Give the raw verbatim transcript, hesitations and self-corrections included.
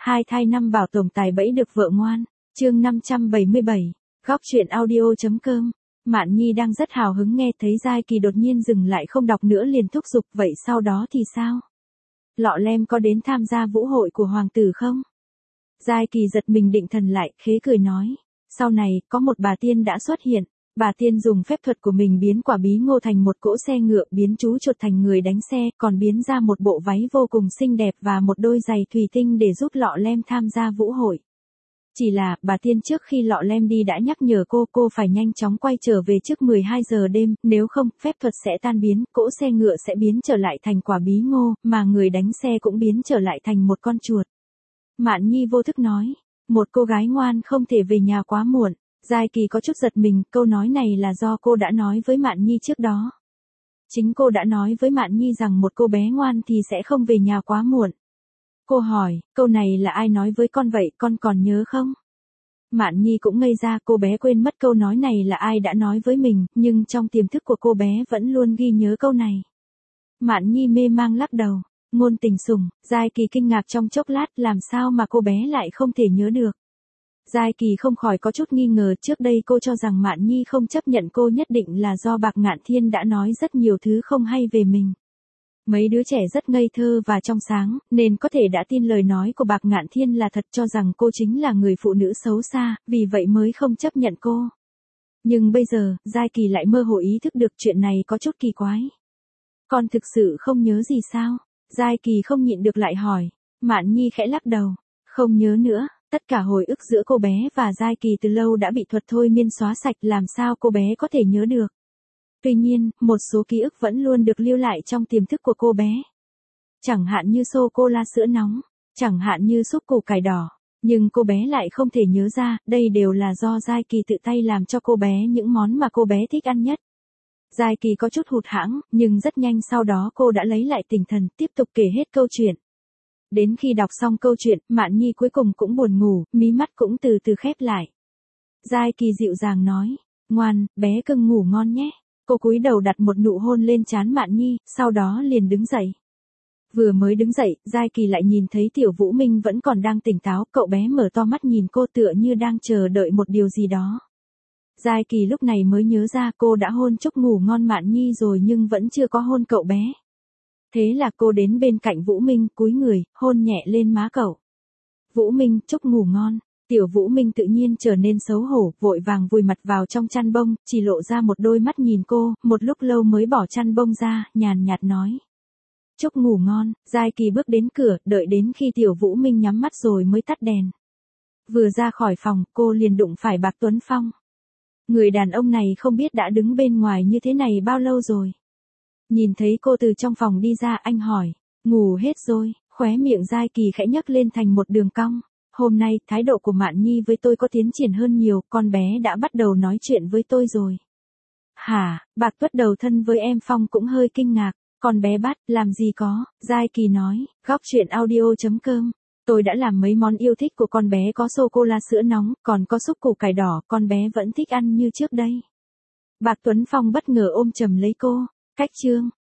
Hai thai năm bảo tổng tài bẫy được vợ ngoan. Chương năm trăm bảy mươi bảy. Góc truyện audio.com. Mạn Nhi đang rất hào hứng nghe thấy Giai Kỳ đột nhiên dừng lại không đọc nữa liền thúc giục, vậy sau đó thì sao? Lọ Lem có đến tham gia vũ hội của hoàng tử không? Giai Kỳ giật mình định thần lại, khế cười nói. Sau này, có một bà tiên đã xuất hiện. Bà tiên dùng phép thuật của mình biến quả bí ngô thành một cỗ xe ngựa, biến chú chuột thành người đánh xe, còn biến ra một bộ váy vô cùng xinh đẹp và một đôi giày thủy tinh để giúp Lọ Lem tham gia vũ hội. Chỉ là, bà tiên trước khi Lọ Lem đi đã nhắc nhở cô, cô phải nhanh chóng quay trở về trước mười hai giờ đêm, nếu không, phép thuật sẽ tan biến, cỗ xe ngựa sẽ biến trở lại thành quả bí ngô, mà người đánh xe cũng biến trở lại thành một con chuột. Mạn Nhi vô thức nói, một cô gái ngoan không thể về nhà quá muộn. Giai Kỳ có chút giật mình, câu nói này là do cô đã nói với Mạn Nhi trước đó. Chính cô đã nói với Mạn Nhi rằng một cô bé ngoan thì sẽ không về nhà quá muộn. Cô hỏi, câu này là ai nói với con vậy, con còn nhớ không? Mạn Nhi cũng ngây ra, cô bé quên mất câu nói này là ai đã nói với mình, nhưng trong tiềm thức của cô bé vẫn luôn ghi nhớ câu này. Mạn Nhi mê mang lắc đầu, ngôn tình sủng. Giai Kỳ kinh ngạc trong chốc lát, làm sao mà cô bé lại không thể nhớ được. Giai Kỳ không khỏi có chút nghi ngờ, trước đây cô cho rằng Mạn Nhi không chấp nhận cô nhất định là do Bạc Ngạn Thiên đã nói rất nhiều thứ không hay về mình. Mấy đứa trẻ rất ngây thơ và trong sáng, nên có thể đã tin lời nói của Bạc Ngạn Thiên là thật, cho rằng cô chính là người phụ nữ xấu xa, vì vậy mới không chấp nhận cô. Nhưng bây giờ, Giai Kỳ lại mơ hồ ý thức được chuyện này có chút kỳ quái. Con thực sự không nhớ gì sao? Giai Kỳ không nhịn được lại hỏi. Mạn Nhi khẽ lắc đầu. Không nhớ nữa. Tất cả hồi ức giữa cô bé và Giai Kỳ từ lâu đã bị thuật thôi miên xóa sạch, làm sao cô bé có thể nhớ được. Tuy nhiên, một số ký ức vẫn luôn được lưu lại trong tiềm thức của cô bé. Chẳng hạn như sô-cô-la sữa nóng, chẳng hạn như súp củ cải đỏ. Nhưng cô bé lại không thể nhớ ra, đây đều là do Giai Kỳ tự tay làm cho cô bé những món mà cô bé thích ăn nhất. Giai Kỳ có chút hụt hẫng, nhưng rất nhanh sau đó cô đã lấy lại tinh thần, tiếp tục kể hết câu chuyện. Đến khi đọc xong câu chuyện, Mạn Nhi cuối cùng cũng buồn ngủ, mí mắt cũng từ từ khép lại. Giai Kỳ dịu dàng nói, ngoan, bé cưng ngủ ngon nhé. Cô cúi đầu đặt một nụ hôn lên trán Mạn Nhi, sau đó liền đứng dậy. Vừa mới đứng dậy, Giai Kỳ lại nhìn thấy Tiểu Vũ Minh vẫn còn đang tỉnh táo, cậu bé mở to mắt nhìn cô tựa như đang chờ đợi một điều gì đó. Giai Kỳ lúc này mới nhớ ra cô đã hôn chúc ngủ ngon Mạn Nhi rồi nhưng vẫn chưa có hôn cậu bé. Thế là cô đến bên cạnh Vũ Minh, cúi người, hôn nhẹ lên má cậu. Vũ Minh, chúc ngủ ngon. Tiểu Vũ Minh tự nhiên trở nên xấu hổ, vội vàng vùi mặt vào trong chăn bông, chỉ lộ ra một đôi mắt nhìn cô, một lúc lâu mới bỏ chăn bông ra, nhàn nhạt nói. Chúc ngủ ngon. Giai Kỳ bước đến cửa, đợi đến khi Tiểu Vũ Minh nhắm mắt rồi mới tắt đèn. Vừa ra khỏi phòng, cô liền đụng phải Bạc Tuấn Phong. Người đàn ông này không biết đã đứng bên ngoài như thế này bao lâu rồi. Nhìn thấy cô từ trong phòng đi ra, anh hỏi, ngủ hết rồi, khóe miệng Giai Kỳ khẽ nhấc lên thành một đường cong. Hôm nay, thái độ của Mạn Nhi với tôi có tiến triển hơn nhiều, con bé đã bắt đầu nói chuyện với tôi rồi. Hả, Bạc Tuất đầu thân với em Phong cũng hơi kinh ngạc, con bé bắt, làm gì có, Giai Kỳ nói, góc truyện audio.com. Tôi đã làm mấy món yêu thích của con bé, có sô-cô-la sữa nóng, còn có súp củ cải đỏ, con bé vẫn thích ăn như trước đây. Bạc Tuấn Phong bất ngờ ôm chầm lấy cô, cách chương.